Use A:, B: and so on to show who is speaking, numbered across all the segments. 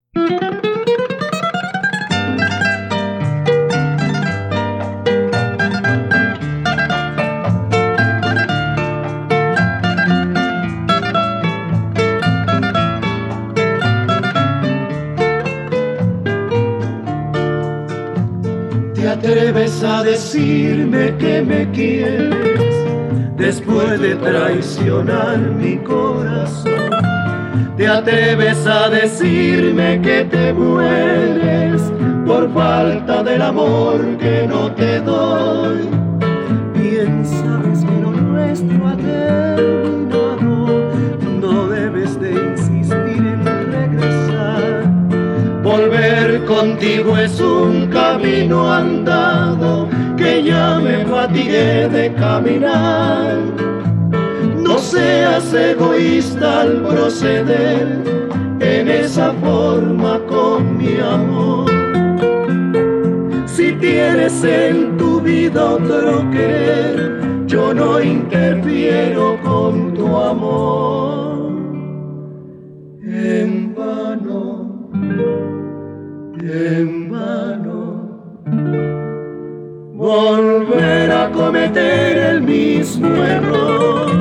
A: ¿Te atreves a decirme que me quieres después de traicionar mi corazón? ¿Te atreves a decirme que te mueres por falta del amor que no te doy? Bien sabes que lo nuestro ha terminado, no debes de insistir en regresar. Volver contigo es un camino andado que ya me fatigué de caminar. No seas egoísta al proceder en esa forma con mi amor. Si tienes en tu vida otro querer, yo no interfiero con tu amor. En vano, volver a cometer el mismo error.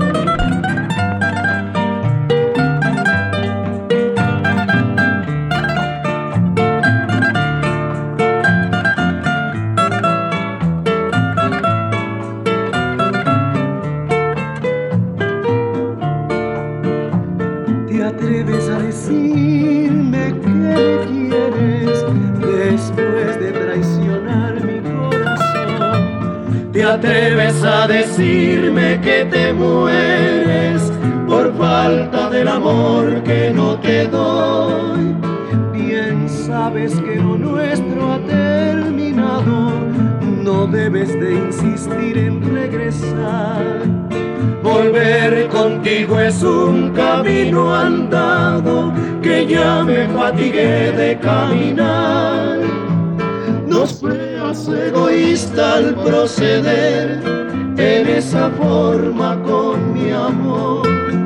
A: ¿Te atreves a decirme que me quieres después de traicionar mi corazón? ¿Te atreves a decirme que te mueres por falta del amor que no te doy? Bien sabes que lo nuestro ha terminado, no debes de insistir en regresar. Volver contigo es un camino andado que ya me fatigué de caminar. No seas egoísta al proceder en esa forma con mi amor.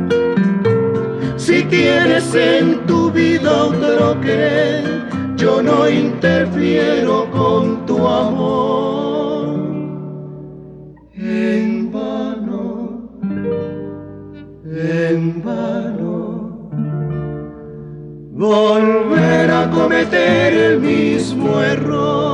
A: Si tienes en tu vida otro querer, yo no interfiero con tu amor. En vano, volver a cometer el mismo error.